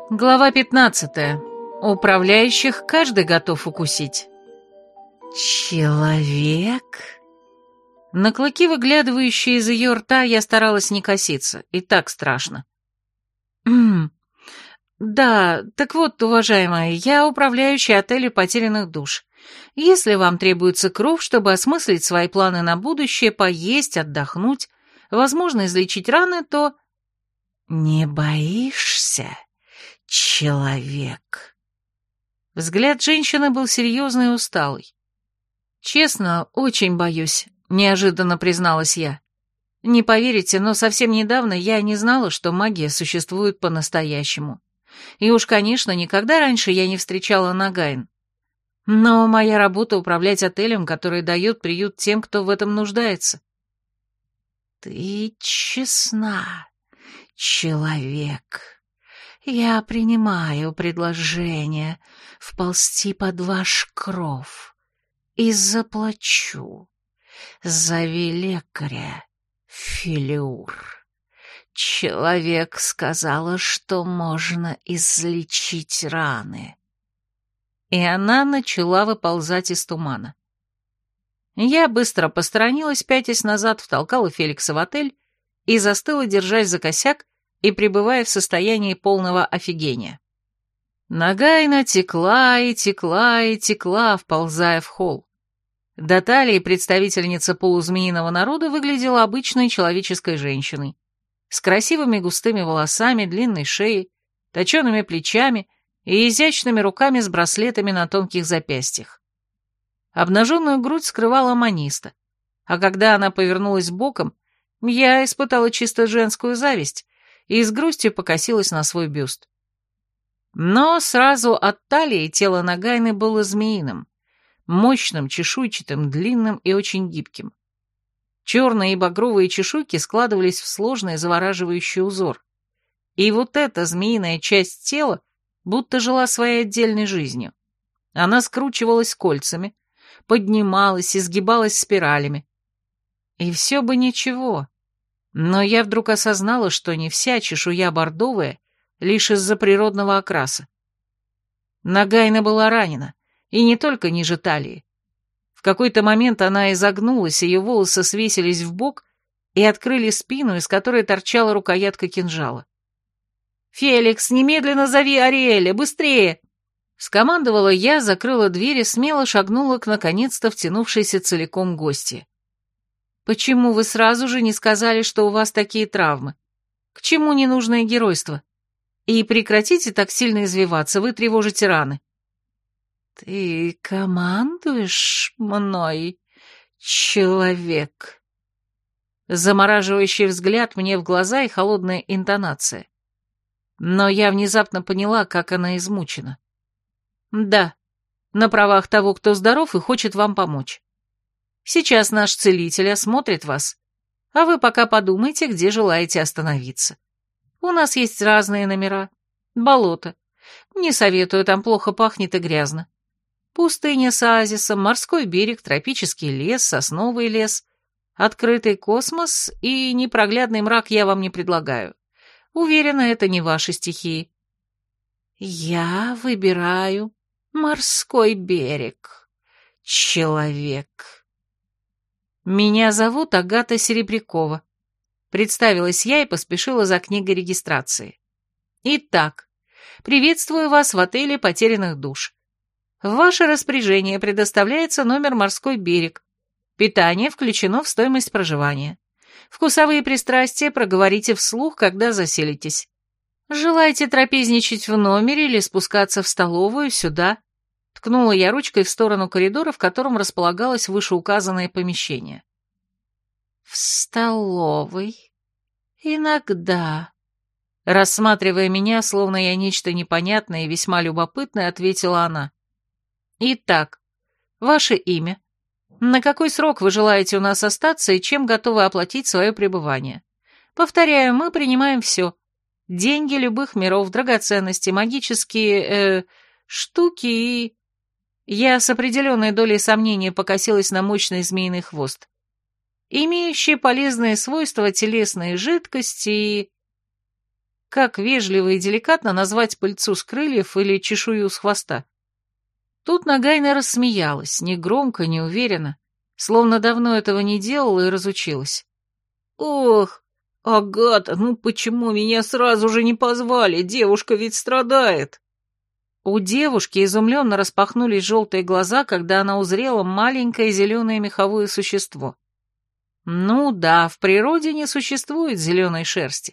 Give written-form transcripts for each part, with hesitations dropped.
Глава 15. Управляющих каждый готов укусить. Человек? На клыки, выглядывающие из ее рта, я старалась не коситься, и так страшно. Да, так вот, уважаемая, я управляющий отеля потерянных душ. Если вам требуется кровь, чтобы осмыслить свои планы на будущее, поесть, отдохнуть, возможно, излечить раны, то... Не боишься, человек? Взгляд женщины был серьезный и усталый. Честно, очень боюсь, неожиданно призналась я. Не поверите, но совсем недавно я не знала, что магия существует по-настоящему. И уж, конечно, никогда раньше я не встречала Нагайн. Но моя работа — управлять отелем, который дает приют тем, кто в этом нуждается. Ты честна, человек. Я принимаю предложение вползти под ваш кров и заплачу. Зови лекаря, Филиур. Человек сказала, что можно излечить раны. И она начала выползать из тумана. Я быстро посторонилась, пятясь назад, втолкала Феликса в отель и застыла, держась за косяк и пребывая в состоянии полного офигения. Нагайна текла и текла и текла, вползая в холл. До талии представительница полузмеиного народа выглядела обычной человеческой женщиной, с красивыми густыми волосами, длинной шеей, точеными плечами и изящными руками с браслетами на тонких запястьях. Обнаженную грудь скрывала маниста, а когда она повернулась боком, я испытала чисто женскую зависть и с грустью покосилась на свой бюст. Но сразу от талии тело Нагайны было змеиным, мощным, чешуйчатым, длинным и очень гибким. Черные и багровые чешуйки складывались в сложный завораживающий узор. И вот эта змеиная часть тела будто жила своей отдельной жизнью. Она скручивалась кольцами, поднималась и сгибалась спиралями. И все бы ничего. Но я вдруг осознала, что не вся чешуя бордовая, лишь из-за природного окраса. Нагайна была ранена, и не только ниже талии. В какой-то момент она изогнулась, ее волосы свесились вбок и открыли спину, из которой торчала рукоятка кинжала. «Феликс, немедленно зови Ариэля, быстрее!» Скомандовала я, закрыла дверь и смело шагнула к наконец-то втянувшейся целиком гости. «Почему вы сразу же не сказали, что у вас такие травмы? К чему ненужное геройство? И прекратите так сильно извиваться, вы тревожите раны». «Ты командуешь мной, человек?» Замораживающий взгляд мне в глаза и холодная интонация. Но я внезапно поняла, как она измучена. «Да, на правах того, кто здоров и хочет вам помочь. Сейчас наш целитель осмотрит вас, а вы пока подумайте, где желаете остановиться. У нас есть разные номера. Болото. Не советую, там плохо пахнет и грязно. Пустыня с оазисом, морской берег, тропический лес, сосновый лес, открытый космос и непроглядный мрак я вам не предлагаю. Уверена, это не ваши стихии». «Я выбираю морской берег, человек». «Меня зовут Агата Серебрякова», — представилась я и поспешила за книгой регистрации. «Итак, приветствую вас в отеле потерянных душ. В ваше распоряжение предоставляется номер «Морской берег». Питание включено в стоимость проживания. Вкусовые пристрастия проговорите вслух, когда заселитесь. Желаете трапезничать в номере или спускаться в столовую сюда?» Ткнула я ручкой в сторону коридора, в котором располагалось вышеуказанное помещение. «В столовой? Иногда». Рассматривая меня, словно я нечто непонятное и весьма любопытное, ответила она. «Итак, ваше имя. На какой срок вы желаете у нас остаться и чем готовы оплатить свое пребывание? Повторяю, мы принимаем все. Деньги любых миров, драгоценности, магические, штуки и...» Я с определенной долей сомнения покосилась на мощный змеиный хвост. «Имеющие полезные свойства телесные жидкости и...» как вежливо и деликатно назвать пыльцу с крыльев или чешую с хвоста. Тут Нагайна рассмеялась, не громко, не уверенно, словно давно этого не делала и разучилась. «Ох, Агата, ну почему меня сразу же не позвали? Девушка ведь страдает!» У девушки изумленно распахнулись желтые глаза, когда она узрела маленькое зеленое меховое существо. Ну да, в природе не существует зеленой шерсти.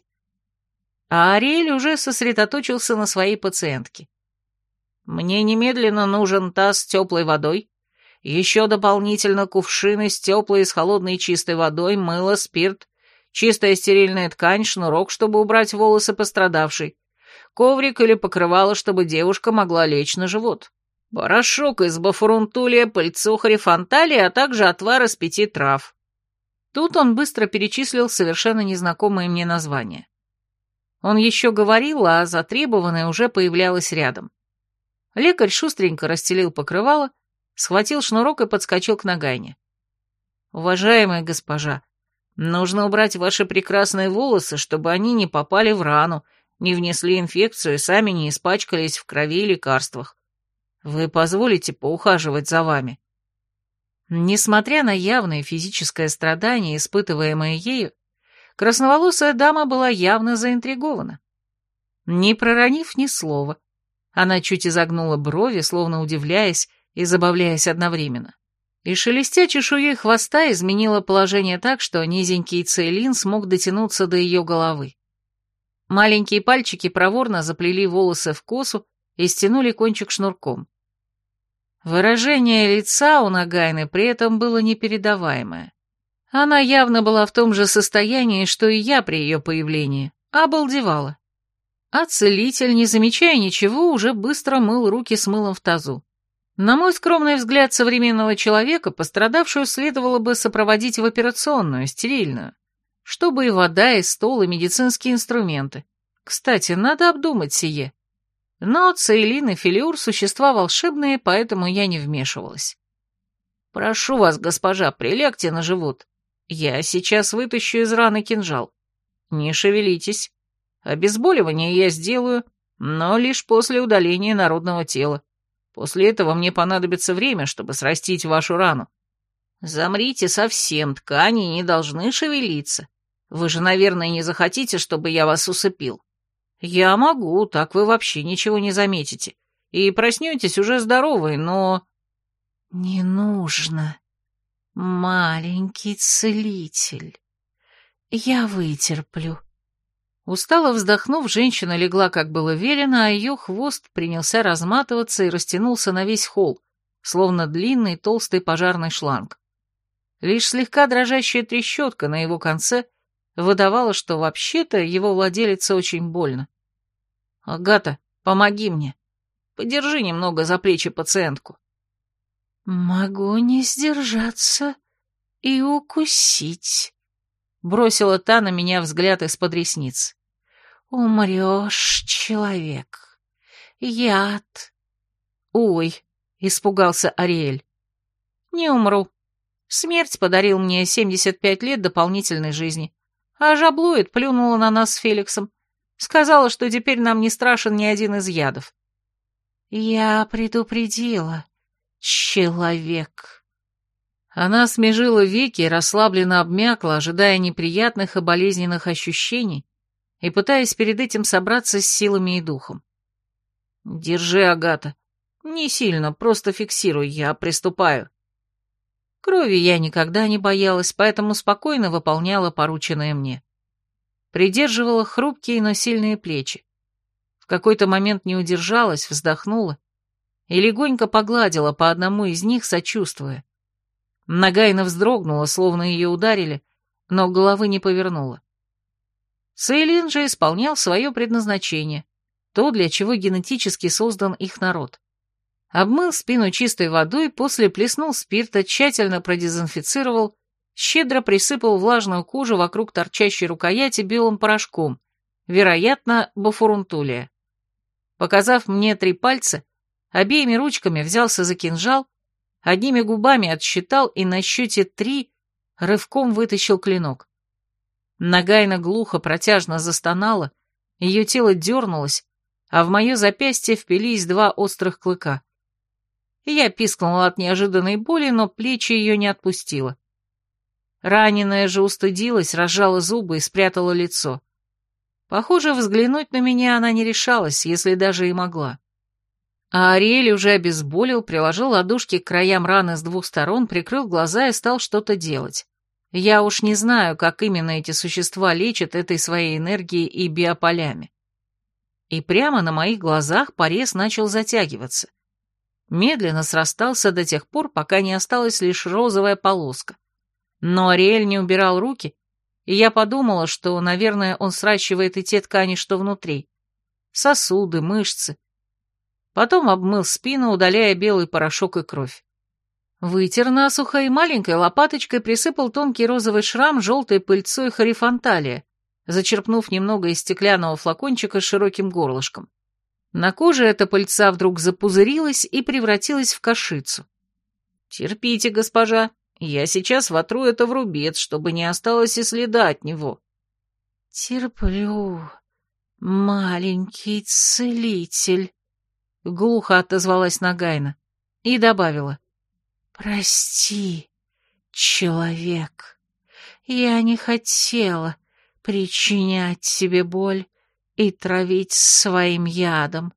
А Ариэль уже сосредоточился на своей пациентке. «Мне немедленно нужен таз с теплой водой, еще дополнительно кувшины с теплой и с холодной и чистой водой, мыло, спирт, чистая стерильная ткань, шнурок, чтобы убрать волосы пострадавшей, коврик или покрывало, чтобы девушка могла лечь на живот, порошок из бафурунтулия, пыльцу, хорифанталии, а также отвар из 5 трав». Тут он быстро перечислил совершенно незнакомые мне названия. Он еще говорил, а затребованное уже появлялось рядом. Лекарь шустренько расстелил покрывало, схватил шнурок и подскочил к Нагайне. «Уважаемая госпожа, нужно убрать ваши прекрасные волосы, чтобы они не попали в рану, не внесли инфекцию и сами не испачкались в крови и лекарствах. Вы позволите поухаживать за вами?» Несмотря на явное физическое страдание, испытываемое ею, красноволосая дама была явно заинтригована. Не проронив ни слова, она чуть изогнула брови, словно удивляясь и забавляясь одновременно. И, шелестя чешуей хвоста, изменила положение так, что низенький Цейлин смог дотянуться до ее головы. Маленькие пальчики проворно заплели волосы в косу и стянули кончик шнурком. Выражение лица у Нагайны при этом было непередаваемое. Она явно была в том же состоянии, что и я при ее появлении, обалдевала. А целитель, не замечая ничего, уже быстро мыл руки с мылом в тазу. На мой скромный взгляд современного человека, пострадавшую следовало бы сопроводить в операционную, стерильную, чтобы и вода, и стол, и медицинские инструменты. Кстати, надо обдумать сие. Но Цейлин и Филиур — существа волшебные, поэтому я не вмешивалась. «Прошу вас, госпожа, прилягте на живот. Я сейчас вытащу из раны кинжал. Не шевелитесь. Обезболивание я сделаю, но лишь после удаления народного тела. После этого мне понадобится время, чтобы срастить вашу рану. Замрите совсем, ткани не должны шевелиться. Вы же, наверное, не захотите, чтобы я вас усыпил. Я могу, так вы вообще ничего не заметите. И проснетесь уже здоровой, но...» «Не нужно, маленький целитель. Я вытерплю». Устало вздохнув, женщина легла, как было велено, а ее хвост принялся разматываться и растянулся на весь холл, словно длинный толстый пожарный шланг. Лишь слегка дрожащая трещотка на его конце выдавала, что вообще-то его владелице очень больно. «Агата, помоги мне. Подержи немного за плечи пациентку». «Могу не сдержаться и укусить», — бросила та на меня взгляд из-под ресниц. «Умрешь, человек. Яд». «Ой», — испугался Ариэль. «Не умру. Смерть подарил мне 75 лет дополнительной жизни, а Жаблует плюнула на нас с Феликсом. Сказала, что теперь нам не страшен ни один из ядов». «Я предупредила, человек». Она смежила веки и расслабленно обмякла, ожидая неприятных и болезненных ощущений и пытаясь перед этим собраться с силами и духом. «Держи, Агата. Не сильно, просто фиксируй, я приступаю». Крови я никогда не боялась, поэтому спокойно выполняла порученное мне. Придерживала хрупкие, но сильные плечи. В какой-то момент не удержалась, вздохнула и легонько погладила по одному из них, сочувствуя. Нагайна вздрогнула, словно ее ударили, но головы не повернула. Цейлин же исполнял свое предназначение, то, для чего генетически создан их народ. Обмыл спину чистой водой, после плеснул спирта, тщательно продезинфицировал, щедро присыпал влажную кожу вокруг торчащей рукояти белым порошком, вероятно, бафурунтулия. Показав мне 3 пальца, обеими ручками взялся за кинжал, одними губами отсчитал и на счете 3 рывком вытащил клинок. Нагайна глухо, протяжно застонала, Ее тело дернулось, а в мое запястье впились два острых клыка. Я пискнула от неожиданной боли, но плечи ее не отпустило. Раненая же устыдилась, разжала зубы и спрятала лицо. Похоже, взглянуть на меня она не решалась, если даже и могла. А Ариэль уже обезболил, приложил ладошки к краям раны с двух сторон, прикрыл глаза и стал что-то делать. Я уж не знаю, как именно эти существа лечат этой своей энергией и биополями. И прямо на моих глазах порез начал затягиваться. Медленно срастался до тех пор, пока не осталась лишь розовая полоска. Но Ариэль не убирал руки, и я подумала, что, наверное, он сращивает и те ткани, что внутри. Сосуды, мышцы. Потом обмыл спину, удаляя белый порошок и кровь. Вытер насухо и маленькой лопаточкой присыпал тонкий розовый шрам желтой пыльцой хорифонталия, зачерпнув немного из стеклянного флакончика с широким горлышком. На коже эта пыльца вдруг запузырилась и превратилась в кашицу. «Терпите, госпожа, я сейчас вотру это в рубец, чтобы не осталось и следа от него». «Терплю, маленький целитель», — глухо отозвалась Нагайна и добавила. «Прости, человек, я не хотела причинять тебе боль и травить своим ядом».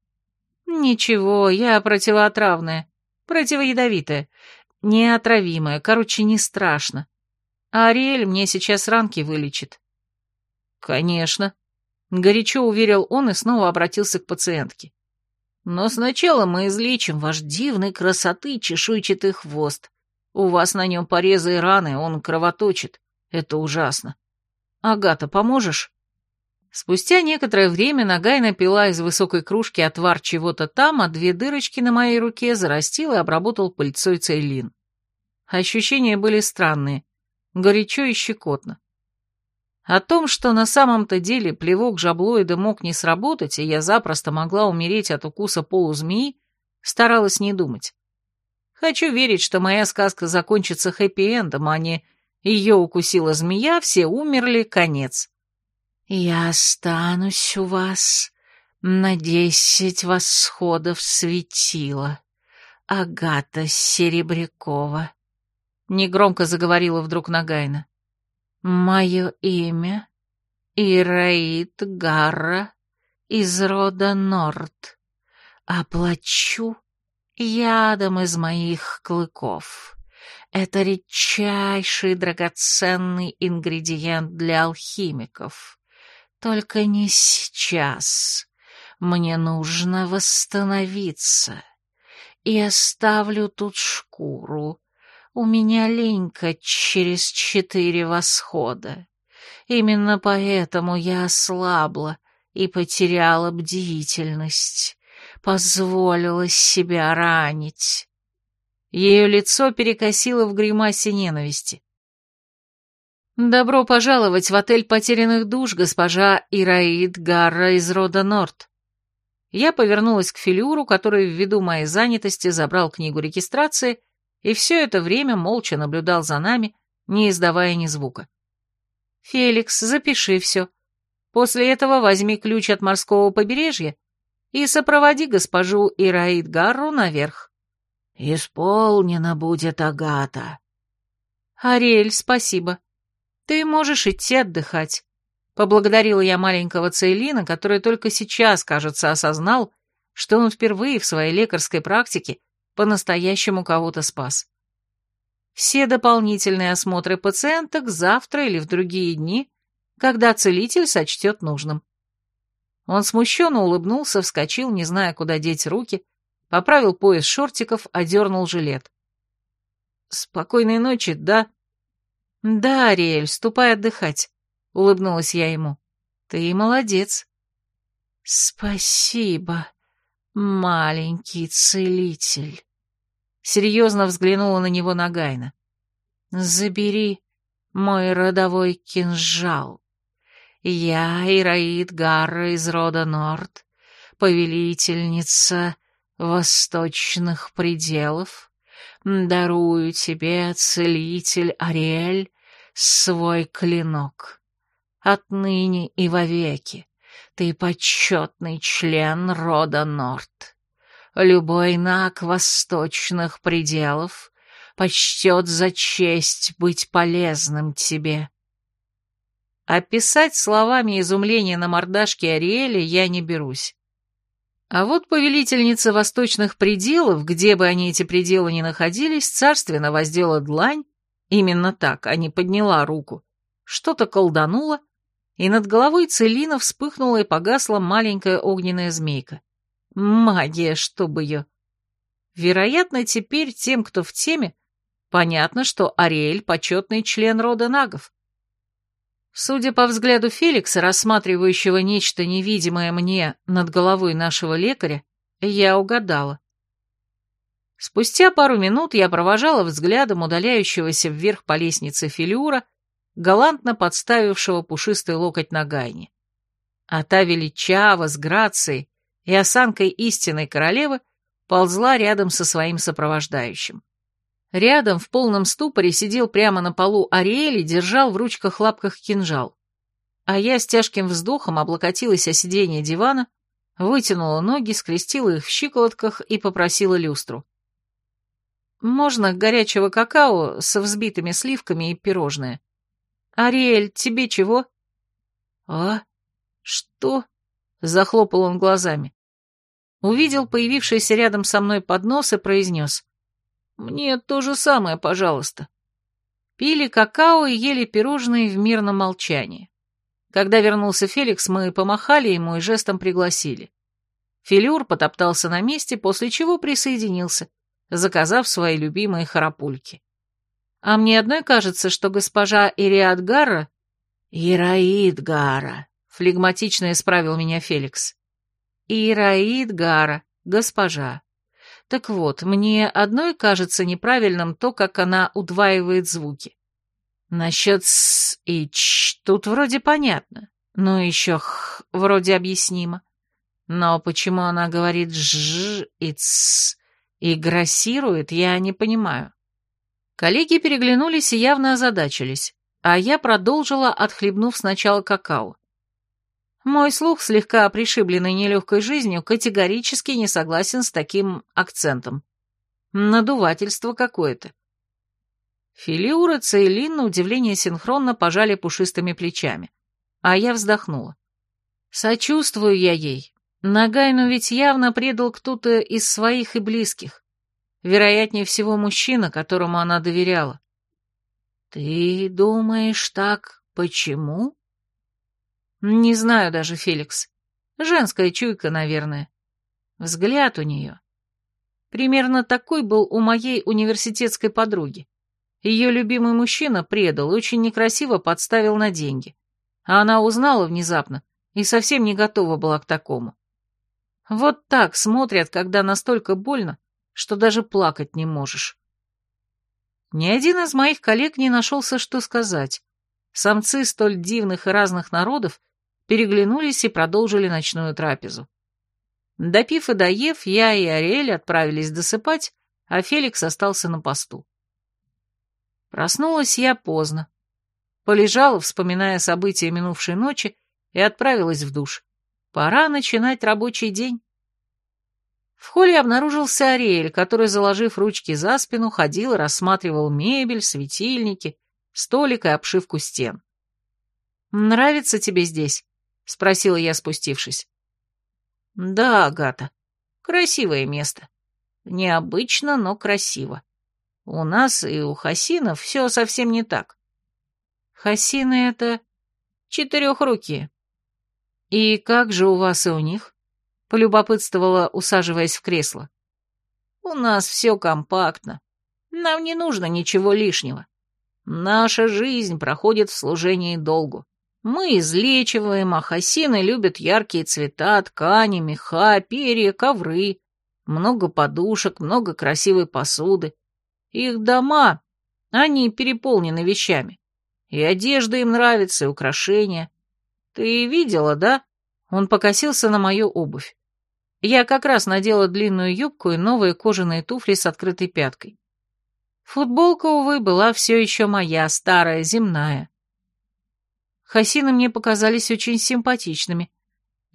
«Ничего, я противоотравная, противоядовитая, неотравимая, короче, не страшно. А Ариэль мне сейчас ранки вылечит». «Конечно», — горячо уверил он и снова обратился к пациентке. «Но сначала мы излечим ваш дивной красоты чешуйчатый хвост. У вас на нем порезы и раны, он кровоточит. Это ужасно. Агата, поможешь?» Спустя некоторое время Нагайна пила из высокой кружки отвар чего-то там, а две дырочки на моей руке зарастил и обработал пыльцой цейлин. Ощущения были странные, горячо и щекотно. О том, что на самом-то деле плевок жаблоида мог не сработать, и я запросто могла умереть от укуса полузмеи, старалась не думать. Хочу верить, что моя сказка закончится хэппи-эндом, а не «ее укусила змея, все умерли, конец». «Я останусь у вас на 10 восходов светила, Агата Серебрякова», — негромко заговорила вдруг Нагайна. «Мое имя Ираид Гарра из рода Норт. Оплачу ядом из моих клыков. Это редчайший драгоценный ингредиент для алхимиков. Только не сейчас. Мне нужно восстановиться. И оставлю тут шкуру. У меня линька через 4 восхода. Именно поэтому я ослабла и потеряла бдительность. Позволила себя ранить». Ее лицо перекосило в гримасе ненависти. «Добро пожаловать в отель потерянных душ, госпожа Ираид Гарра из рода Норт». Я повернулась к Филюру, который ввиду моей занятости забрал книгу регистрации и все это время молча наблюдал за нами, не издавая ни звука. «Феликс, запиши все. После этого возьми ключ от морского побережья и сопроводи госпожу Ираид Гарру наверх». «Исполнено будет, Агата». «Ариэль, спасибо. Ты можешь идти отдыхать». Поблагодарила я маленького Цейлина, который только сейчас, кажется, осознал, что он впервые в своей лекарской практике по-настоящему кого-то спас. Все дополнительные осмотры пациенток завтра или в другие дни, когда целитель сочтет нужным. Он смущенно улыбнулся, вскочил, не зная, куда деть руки, поправил пояс шортиков, одернул жилет. «Спокойной ночи, да?» «Да, Ариэль, ступай отдыхать», — улыбнулась я ему. «Ты молодец». «Спасибо, маленький целитель», — серьезно взглянула на него Нагайна. «Забери мой родовой кинжал. Я Ираид Гарра из рода Норт, повелительница восточных пределов, дарую тебе, целитель Ариэль, свой клинок. Отныне и вовеки Ты почетный член рода Норт. Любой наг восточных пределов почтет за честь быть полезным тебе». Описать словами изумления на мордашке Ариэля я не берусь. А вот повелительница восточных пределов, где бы они эти пределы ни находились, царственно воздела длань, именно так, а не подняла руку, что-то колданула, и над головой Целина вспыхнула и погасла маленькая огненная змейка. Магия, чтоб ее! Вероятно, теперь тем, кто в теме, понятно, что Ариэль — почетный член рода нагов. Судя по взгляду Феликса, рассматривающего нечто невидимое мне над головой нашего лекаря, я угадала. Спустя пару минут я провожала взглядом удаляющегося вверх по лестнице Филиура, галантно подставившего пушистый локоть на гайне. А та величава с грацией и осанкой истинной королевы ползла рядом со своим сопровождающим. Рядом в полном ступоре сидел прямо на полу Ариэль и держал в ручках-лапках кинжал. А я с тяжким вздохом облокотилась о сиденье дивана, вытянула ноги, скрестила их в щиколотках и попросила люстру. «Можно горячего какао со взбитыми сливками и пирожное? Ариэль, тебе чего?» «А? Что?» — захлопал он глазами. Увидел появившийся рядом со мной поднос и произнес: «Мне то же самое, пожалуйста». Пили какао и ели пирожные в мирном молчании. Когда вернулся Феликс, мы помахали ему и жестом пригласили. Филиур потоптался на месте, после чего присоединился, заказав свои любимые харапульки. А мне одной кажется, что госпожа Ириадгара... «Ираидгара», — флегматично исправил меня Феликс. «Ираидгара, госпожа. Так вот, мне одной кажется неправильным то, как она удваивает звуки. Насчет «с» и «ч» тут вроде понятно, но еще «х» вроде объяснимо. Но почему она говорит «ж» и «ц» и грассирует, я не понимаю». Коллеги переглянулись и явно озадачились, а я продолжила, отхлебнув сначала какао. Мой слух, слегка пришибленный нелегкой жизнью, категорически не согласен с таким акцентом. Надувательство какое-то. Филиур и Цейлин, на удивление синхронно, пожали пушистыми плечами, а я вздохнула. Сочувствую я ей. Нагайну ведь явно предал кто-то из своих и близких. Вероятнее всего, мужчина, которому она доверяла. «Ты думаешь так? Почему?» «Не знаю даже, Феликс. Женская чуйка, наверное. Взгляд у нее. Примерно такой был у моей университетской подруги. Ее любимый мужчина предал, очень некрасиво подставил на деньги. А она узнала внезапно и совсем не готова была к такому. Вот так смотрят, когда настолько больно, что даже плакать не можешь». Ни один из моих коллег не нашелся, что сказать. Самцы столь дивных и разных народов переглянулись и продолжили ночную трапезу. Допив и доев, я и Ариэль отправились досыпать, а Феликс остался на посту. Проснулась я поздно. Полежала, вспоминая события минувшей ночи, и отправилась в душ. Пора начинать рабочий день. В холле обнаружился Ариэль, который, заложив ручки за спину, ходил и рассматривал мебель, светильники, столик и обшивку стен. «Нравится тебе здесь?» — спросила я, спустившись. «Да, Агата, красивое место. Необычно, но красиво. У нас и у Хасинов все совсем не так». «Хасины — это четырехрукие». «И как же у вас и у них?» — полюбопытствовала, усаживаясь в кресло. «У нас все компактно. Нам не нужно ничего лишнего. Наша жизнь проходит в служении долгу. Мы излечиваем, а хасины любят яркие цвета, ткани, меха, перья, ковры. Много подушек, много красивой посуды. Их дома, они переполнены вещами. И одежда им нравится, и украшения. Ты видела, да?» Он покосился на мою обувь. Я как раз надела длинную юбку и новые кожаные туфли с открытой пяткой. Футболка, увы, была все еще моя, старая, земная. Хасины мне показались очень симпатичными,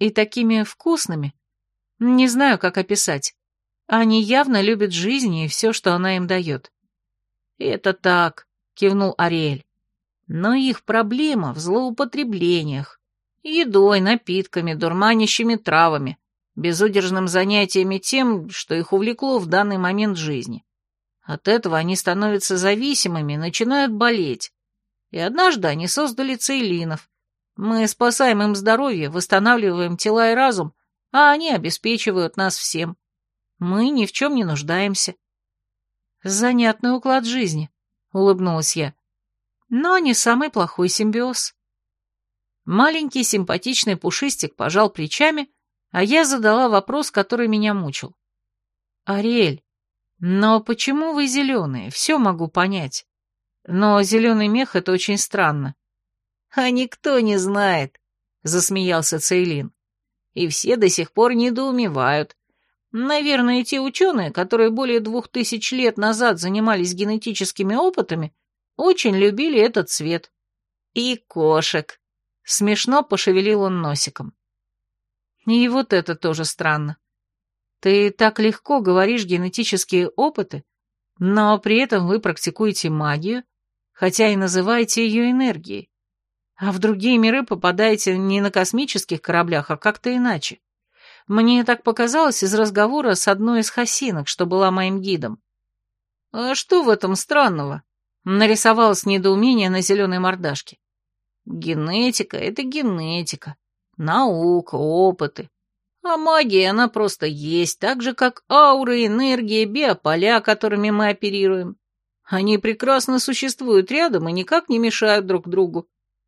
и такими вкусными. Не знаю, как описать. Они явно любят жизнь и все, что она им дает. «Это так», — кивнул Ариэль. «Но их проблема в злоупотреблениях. Едой, напитками, дурманящими травами, безудержным занятиями тем, что их увлекло в данный момент жизни. От этого они становятся зависимыми, начинают болеть. И однажды они создали цейлинов. Мы спасаем им здоровье, восстанавливаем тела и разум, а они обеспечивают нас всем. Мы ни в чем не нуждаемся». «Занятный уклад жизни», — улыбнулась я. «Но не самый плохой симбиоз». Маленький симпатичный пушистик пожал плечами, а я задала вопрос, который меня мучил. «Ариэль, но почему вы зеленые? Все могу понять. Но зеленый мех — это очень странно». «А никто не знает», — засмеялся Цейлин. «И все до сих пор недоумевают. Наверное, те ученые, которые более 2000 лет назад занимались генетическими опытами, очень любили этот цвет. И кошек». Смешно пошевелил он носиком. И вот это тоже странно. Ты так легко говоришь генетические опыты, но при этом вы практикуете магию, хотя и называете ее энергией. А в другие миры попадаете не на космических кораблях, а как-то иначе. Мне так показалось из разговора с одной из хасинок, что была моим гидом. «А что в этом странного?» — нарисовалось недоумение на зеленой мордашке. «Генетика — это генетика, наука, опыты. А магия, она просто есть, так же, как ауры, энергия, биополя, которыми мы оперируем. Они прекрасно существуют рядом и никак не мешают друг другу».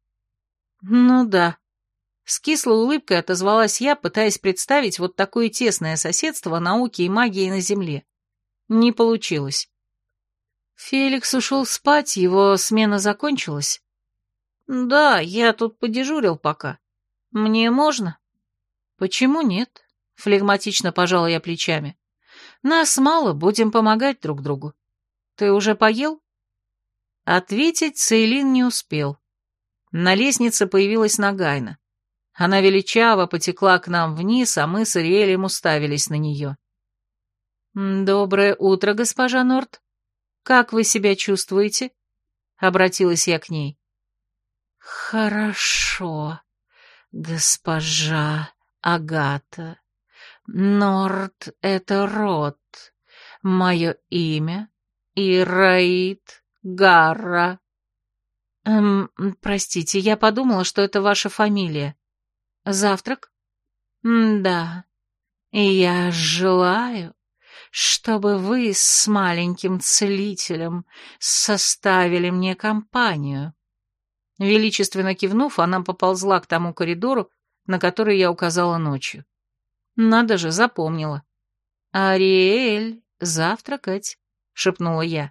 «Ну да». С кислой улыбкой отозвалась я, пытаясь представить вот такое тесное соседство науки и магии на Земле. Не получилось. Феликс ушел спать, его смена закончилась. «Да, я тут подежурил пока. Мне можно?» «Почему нет?» — флегматично пожала я плечами. «Нас мало, будем помогать друг другу. Ты уже поел?» Ответить Цейлин не успел. На лестнице появилась Нагайна. Она величаво потекла к нам вниз, а мы с Ариэлем уставились на нее. «Доброе утро, госпожа Норт. Как вы себя чувствуете?» — обратилась я к ней. «Хорошо, госпожа Агата. Норт — это род. Мое имя — Ираид Гарра». Простите, я подумала, что это ваша фамилия. Завтрак?» «Да. И я желаю, чтобы вы с маленьким целителем составили мне компанию». Величественно кивнув, она поползла к тому коридору, на который я указала ночью. Надо же, запомнила. «Ариэль, завтракать», — шепнула я.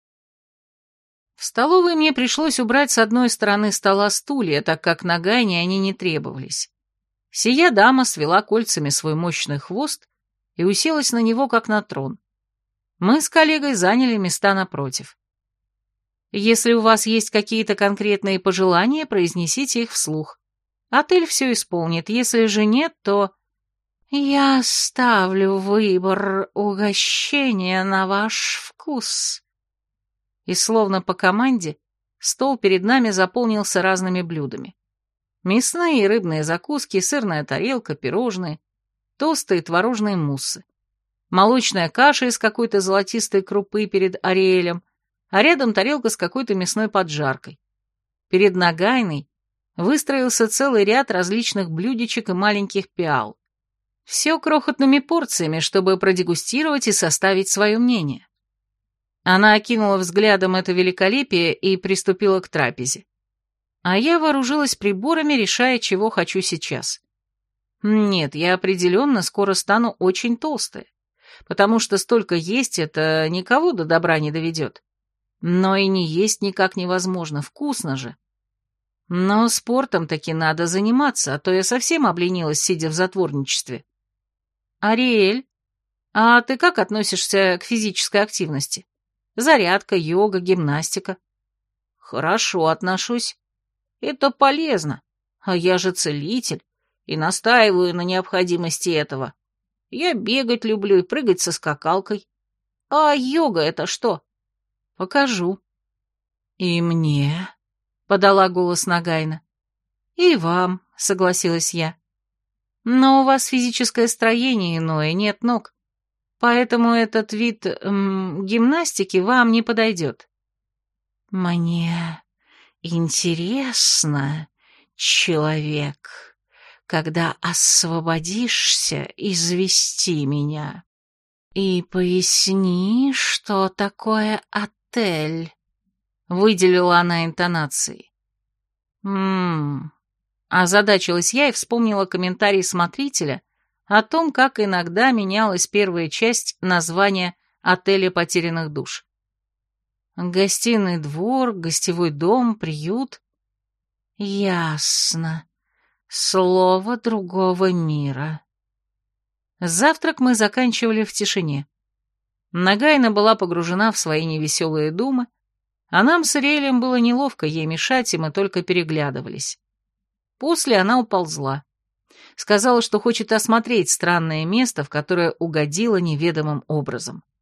В столовой мне пришлось убрать с одной стороны стола стулья, так как на Гайне они не требовались. Сия дама свела кольцами свой мощный хвост и уселась на него, как на трон. Мы с коллегой заняли места напротив. Если у вас есть какие-то конкретные пожелания, произнесите их вслух. Отель все исполнит, если же нет, то... «Я ставлю выбор угощения на ваш вкус». И словно по команде стол перед нами заполнился разными блюдами. Мясные и рыбные закуски, сырная тарелка, пирожные, толстые творожные муссы, молочная каша из какой-то золотистой крупы перед Ариэлем, а рядом тарелка с какой-то мясной поджаркой. Перед Нагайной выстроился целый ряд различных блюдечек и маленьких пиал. Все крохотными порциями, чтобы продегустировать и составить свое мнение. Она окинула взглядом это великолепие и приступила к трапезе. А я вооружилась приборами, решая, чего хочу сейчас. Нет, я определенно скоро стану очень толстой, потому что столько есть это никого до добра не доведет. Но и не есть никак невозможно, вкусно же. Но спортом таки надо заниматься, а то я совсем обленилась, сидя в затворничестве. «Ариэль, а ты как относишься к физической активности? Зарядка, йога, гимнастика?» «Хорошо отношусь. Это полезно. А я же целитель. и настаиваю на необходимости этого. Я бегать люблю и прыгать со скакалкой. А йога — это что? Покажу. И мне, — подала голос Нагайна. И вам, — согласилась я. Но у вас физическое строение иное, нет ног, поэтому этот вид гимнастики вам не подойдет. Мне интересно, человек, когда освободишься, извести меня. И поясни, что такое отель, — выделила она интонацией. Озадачилась я и вспомнила комментарий смотрителя о том, как иногда менялась первая часть названия отеля потерянных душ. Гостиный двор, гостевой дом, приют. Ясно. Слово другого мира. Завтрак мы заканчивали в тишине. Нагайна была погружена в свои невеселые думы, а нам с Ириэлем было неловко ей мешать, и мы только переглядывались. После она уползла. Сказала, что хочет осмотреть странное место, в которое угодила неведомым образом.